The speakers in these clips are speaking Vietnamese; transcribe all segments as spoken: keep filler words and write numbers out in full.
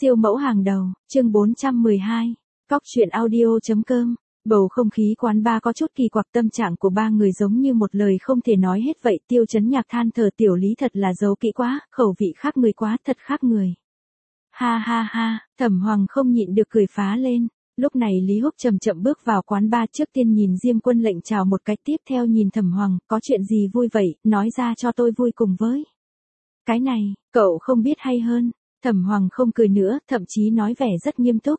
Siêu mẫu hàng đầu, chương bốn trăm mười hai, Cóc truyện audio.com. Bầu không khí quán bar có chút kỳ quặc, tâm trạng của ba người giống như một lời không thể nói hết vậy. Tiêu Chấn Nhạc than thở, tiểu Lý thật là giấu kỹ quá, khẩu vị khác người quá, thật khác người. Ha ha ha, Thẩm Hoàng không nhịn được cười phá lên. Lúc này Lý Húc chậm chậm bước vào quán bar, trước tiên nhìn Diêm Quân Lệnh chào một cái, tiếp theo nhìn Thẩm Hoàng, có chuyện gì vui vậy, nói ra cho tôi vui cùng với. Cái này, cậu không biết hay hơn. Thẩm Hoàng không cười nữa, thậm chí nói vẻ rất nghiêm túc.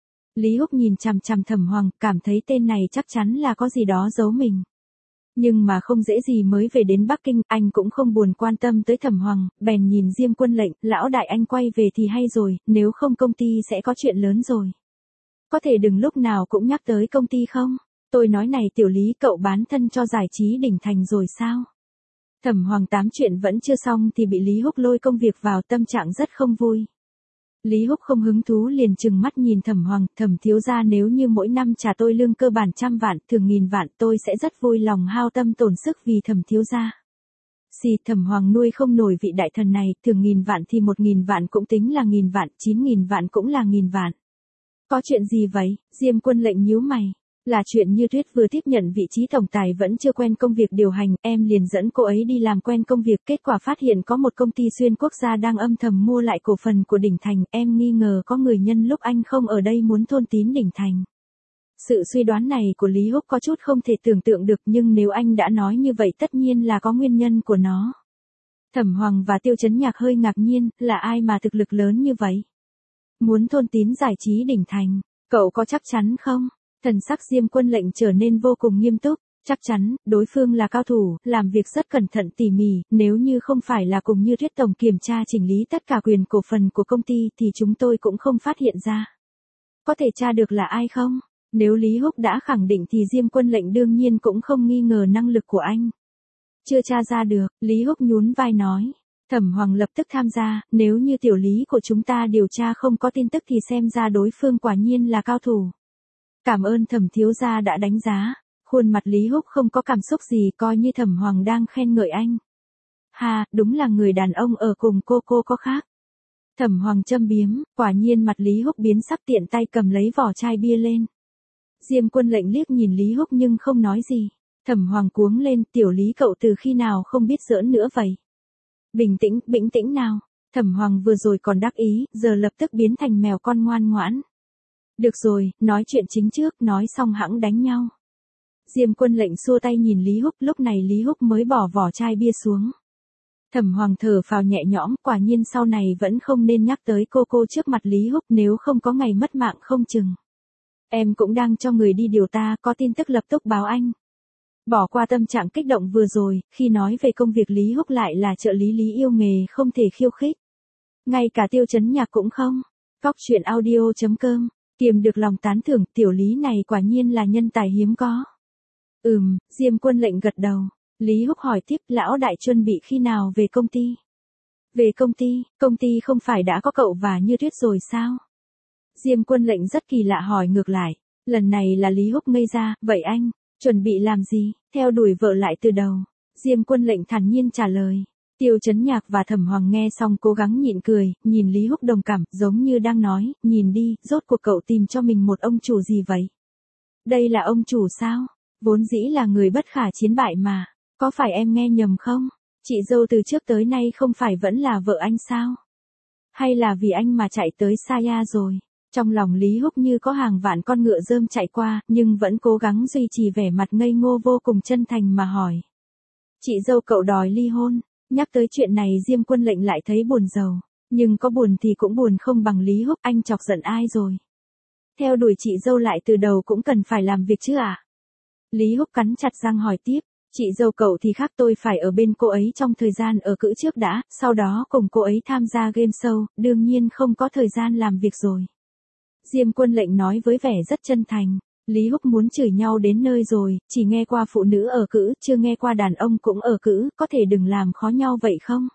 Lý Húc nhìn chằm chằm Thẩm Hoàng, cảm thấy tên này chắc chắn là có gì đó giấu mình. Nhưng mà không dễ gì mới về đến Bắc Kinh, anh cũng không buồn quan tâm tới Thẩm Hoàng, bèn nhìn Diêm Quân Lệnh, lão đại anh quay về thì hay rồi, nếu không công ty sẽ có chuyện lớn rồi. Có thể đừng lúc nào cũng nhắc tới công ty không? Tôi nói này tiểu Lý, cậu bán thân cho giải trí đỉnh thành rồi sao? Thẩm Hoàng tám chuyện vẫn chưa xong thì bị Lý Húc lôi công việc vào, tâm trạng rất không vui. Lý Húc không hứng thú liền trừng mắt nhìn Thẩm Hoàng, Thẩm thiếu gia, nếu như mỗi năm trả tôi lương cơ bản trăm vạn, thường nghìn vạn, tôi sẽ rất vui lòng hao tâm tổn sức vì Thẩm thiếu gia. Xì, Thẩm Hoàng nuôi không nổi vị đại thần này, thường nghìn vạn thì một nghìn vạn cũng tính là nghìn vạn, chín nghìn vạn cũng là nghìn vạn. Có chuyện gì vậy? Diêm Quân Lệnh nhíu mày. Là chuyện Như Tuyết vừa tiếp nhận vị trí tổng tài vẫn chưa quen công việc điều hành, em liền dẫn cô ấy đi làm quen công việc, kết quả phát hiện có một công ty xuyên quốc gia đang âm thầm mua lại cổ phần của Đỉnh Thành, em nghi ngờ có người nhân lúc anh không ở đây muốn thôn tín Đỉnh Thành. Sự suy đoán này của Lý Húc có chút không thể tưởng tượng được, nhưng nếu anh đã nói như vậy tất nhiên là có nguyên nhân của nó. Thẩm Hoàng và Tiêu Chấn Nhạc hơi ngạc nhiên, là ai mà thực lực lớn như vậy? Muốn thôn tín giải trí Đỉnh Thành, cậu có chắc chắn không? Thần sắc Diêm Quân Lệnh trở nên vô cùng nghiêm túc, chắc chắn, đối phương là cao thủ, làm việc rất cẩn thận tỉ mỉ, nếu như không phải là cùng Như Tuyết tổng kiểm tra chỉnh lý tất cả quyền cổ phần của công ty thì chúng tôi cũng không phát hiện ra. Có thể tra được là ai không? Nếu Lý Húc đã khẳng định thì Diêm Quân Lệnh đương nhiên cũng không nghi ngờ năng lực của anh. Chưa tra ra được, Lý Húc nhún vai nói. Thẩm Hoàng lập tức tham gia, nếu như tiểu Lý của chúng ta điều tra không có tin tức thì xem ra đối phương quả nhiên là cao thủ. Cảm ơn Thẩm thiếu gia đã đánh giá. Khuôn mặt Lý Húc không có cảm xúc gì, coi như Thẩm Hoàng đang khen ngợi anh. Ha, đúng là người đàn ông ở cùng cô cô có khác. Thẩm Hoàng châm biếm, quả nhiên mặt Lý Húc biến sắc, tiện tay cầm lấy vỏ chai bia lên. Diêm Quân Lệnh liếc nhìn Lý Húc nhưng không nói gì. Thẩm Hoàng cuống lên, tiểu Lý cậu từ khi nào không biết giỡn nữa vậy? Bình tĩnh, bình tĩnh nào. Thẩm Hoàng vừa rồi còn đắc ý, giờ lập tức biến thành mèo con ngoan ngoãn. Được rồi, nói chuyện chính trước, nói xong hẵng đánh nhau. Diêm Quân Lệnh xua tay nhìn Lý Húc, lúc này Lý Húc mới bỏ vỏ chai bia xuống. Thẩm Hoàng thở phào nhẹ nhõm, quả nhiên sau này vẫn không nên nhắc tới cô cô trước mặt Lý Húc, nếu không có ngày mất mạng không chừng. Em cũng đang cho người đi điều ta, có tin tức lập tức báo anh. Bỏ qua tâm trạng kích động vừa rồi, khi nói về công việc Lý Húc lại là trợ lý Lý yêu nghề không thể khiêu khích. Ngay cả Tiêu Chấn Nhạc cũng không. Cóc truyện audio.com. Kiềm được lòng tán thưởng, tiểu Lý này quả nhiên là nhân tài hiếm có. Ừm, Diêm Quân Lệnh gật đầu. Lý Húc hỏi tiếp, lão đại chuẩn bị khi nào về công ty? Về công ty, công ty không phải đã có cậu và Như Tuyết rồi sao? Diêm Quân Lệnh rất kỳ lạ hỏi ngược lại. Lần này là Lý Húc ngây ra, vậy anh, chuẩn bị làm gì? Theo đuổi vợ lại từ đầu. Diêm Quân Lệnh thản nhiên trả lời. Tiêu Chấn Nhạc và Thẩm Hoàng nghe xong cố gắng nhịn cười, nhìn Lý Húc đồng cảm, giống như đang nói, nhìn đi, rốt cuộc cậu tìm cho mình một ông chủ gì vậy? Đây là ông chủ sao? Vốn dĩ là người bất khả chiến bại mà, có phải em nghe nhầm không? Chị dâu từ trước tới nay không phải vẫn là vợ anh sao? Hay là vì anh mà chạy tới Saya rồi? Trong lòng Lý Húc như có hàng vạn con ngựa rơm chạy qua, nhưng vẫn cố gắng duy trì vẻ mặt ngây ngô vô cùng chân thành mà hỏi. Chị dâu cậu đòi ly hôn. Nhắc tới chuyện này Diêm Quân Lệnh lại thấy buồn rầu, nhưng có buồn thì cũng buồn không bằng Lý Húc, anh chọc giận ai rồi? Theo đuổi chị dâu lại từ đầu cũng cần phải làm việc chứ à? Lý Húc cắn chặt răng hỏi tiếp, chị dâu cậu thì khác, tôi phải ở bên cô ấy trong thời gian ở cữ trước đã, sau đó cùng cô ấy tham gia game show, đương nhiên không có thời gian làm việc rồi. Diêm Quân Lệnh nói với vẻ rất chân thành. Lý Húc muốn chửi nhau đến nơi rồi, chỉ nghe qua phụ nữ ở cữ, chưa nghe qua đàn ông cũng ở cữ, có thể đừng làm khó nhau vậy không?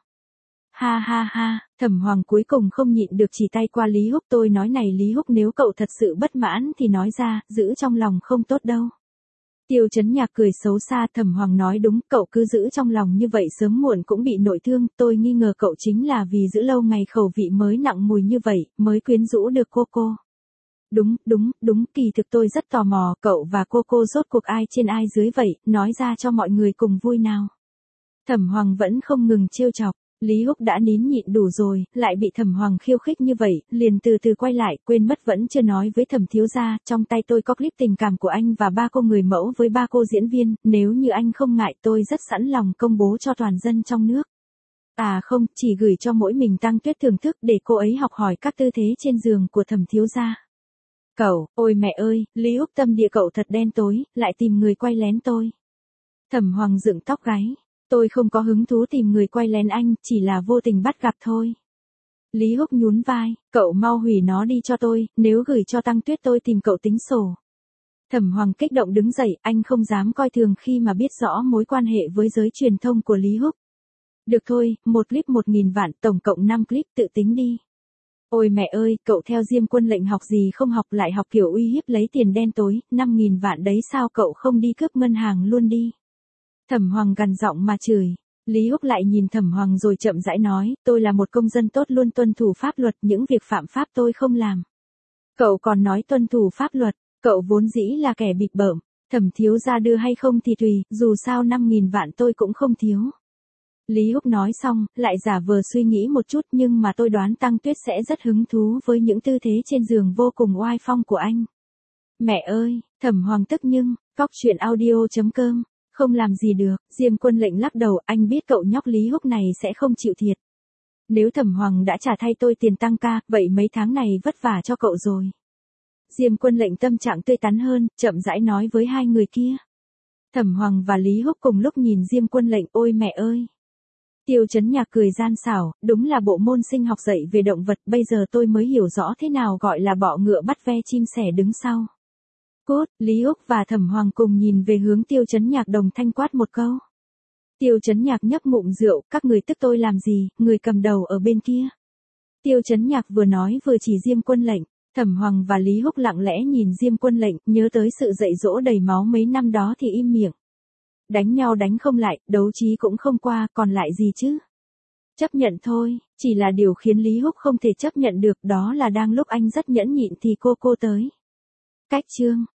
Ha ha ha, Thẩm Hoàng cuối cùng không nhịn được chỉ tay qua Lý Húc, tôi nói này Lý Húc, nếu cậu thật sự bất mãn thì nói ra, giữ trong lòng không tốt đâu. Tiêu Chấn Nhạc cười xấu xa. Thẩm Hoàng nói đúng, cậu cứ giữ trong lòng như vậy sớm muộn cũng bị nội thương, tôi nghi ngờ cậu chính là vì giữ lâu ngày khẩu vị mới nặng mùi như vậy, mới quyến rũ được cô cô. Đúng, đúng, đúng, kỳ thực tôi rất tò mò, cậu và cô cô rốt cuộc ai trên ai dưới vậy, nói ra cho mọi người cùng vui nào. Thẩm Hoàng vẫn không ngừng trêu chọc. Lý Húc đã nín nhịn đủ rồi, lại bị Thẩm Hoàng khiêu khích như vậy, liền từ từ quay lại, quên mất vẫn chưa nói với Thẩm thiếu gia, trong tay tôi có clip tình cảm của anh và ba cô người mẫu với ba cô diễn viên, nếu như anh không ngại tôi rất sẵn lòng công bố cho toàn dân trong nước. À không, chỉ gửi cho mỗi mình Tăng Tuyết thưởng thức để cô ấy học hỏi các tư thế trên giường của Thẩm thiếu gia. Cậu, ôi mẹ ơi, Lý Húc tâm địa cậu thật đen tối, lại tìm người quay lén tôi. Thẩm Hoàng dựng tóc gáy. Tôi không có hứng thú tìm người quay lén anh, chỉ là vô tình bắt gặp thôi. Lý Húc nhún vai, cậu mau hủy nó đi cho tôi, nếu gửi cho Tăng Tuyết tôi tìm cậu tính sổ. Thẩm Hoàng kích động đứng dậy, anh không dám coi thường khi mà biết rõ mối quan hệ với giới truyền thông của Lý Húc. Được thôi, một clip một nghìn vạn, tổng cộng năm clip, tự tính đi. Ôi mẹ ơi, cậu theo Diêm Quân Lệnh học gì không học, lại học kiểu uy hiếp lấy tiền đen tối, năm nghìn vạn đấy sao cậu không đi cướp ngân hàng luôn đi. Thẩm Hoàng gằn giọng mà chửi. Lý Húc lại nhìn Thẩm Hoàng rồi chậm rãi nói, tôi là một công dân tốt luôn tuân thủ pháp luật, những việc phạm pháp tôi không làm. Cậu còn nói tuân thủ pháp luật, cậu vốn dĩ là kẻ bịp bợm, Thẩm thiếu gia đưa hay không thì tùy, dù sao năm nghìn vạn tôi cũng không thiếu. Lý Húc nói xong, lại giả vờ suy nghĩ một chút, nhưng mà tôi đoán Tăng Tuyết sẽ rất hứng thú với những tư thế trên giường vô cùng oai phong của anh. Mẹ ơi, Thẩm Hoàng tức nhưng, cóc truyện audio chấm com. Không làm gì được, Diêm Quân Lệnh lắc đầu, anh biết cậu nhóc Lý Húc này sẽ không chịu thiệt. Nếu Thẩm Hoàng đã trả thay tôi tiền tăng ca, vậy mấy tháng này vất vả cho cậu rồi. Diêm Quân Lệnh tâm trạng tươi tắn hơn, chậm rãi nói với hai người kia. Thẩm Hoàng và Lý Húc cùng lúc nhìn Diêm Quân Lệnh, ôi mẹ ơi. Tiêu Chấn Nhạc cười gian xảo, đúng là bộ môn sinh học dạy về động vật, bây giờ tôi mới hiểu rõ thế nào gọi là bọ ngựa bắt ve chim sẻ đứng sau. Cốt, Lý Húc và Thẩm Hoàng cùng nhìn về hướng Tiêu Chấn Nhạc đồng thanh quát một câu. Tiêu Chấn Nhạc nhấp ngụm rượu, các người tức tôi làm gì, người cầm đầu ở bên kia. Tiêu Chấn Nhạc vừa nói vừa chỉ Diêm Quân Lệnh, Thẩm Hoàng và Lý Húc lặng lẽ nhìn Diêm Quân Lệnh, nhớ tới sự dạy dỗ đầy máu mấy năm đó thì im miệng. Đánh nhau đánh không lại, đấu trí cũng không qua, còn lại gì chứ? Chấp nhận thôi, chỉ là điều khiến Lý Húc không thể chấp nhận được đó là đang lúc anh rất nhẫn nhịn thì cô cô tới. Cách chương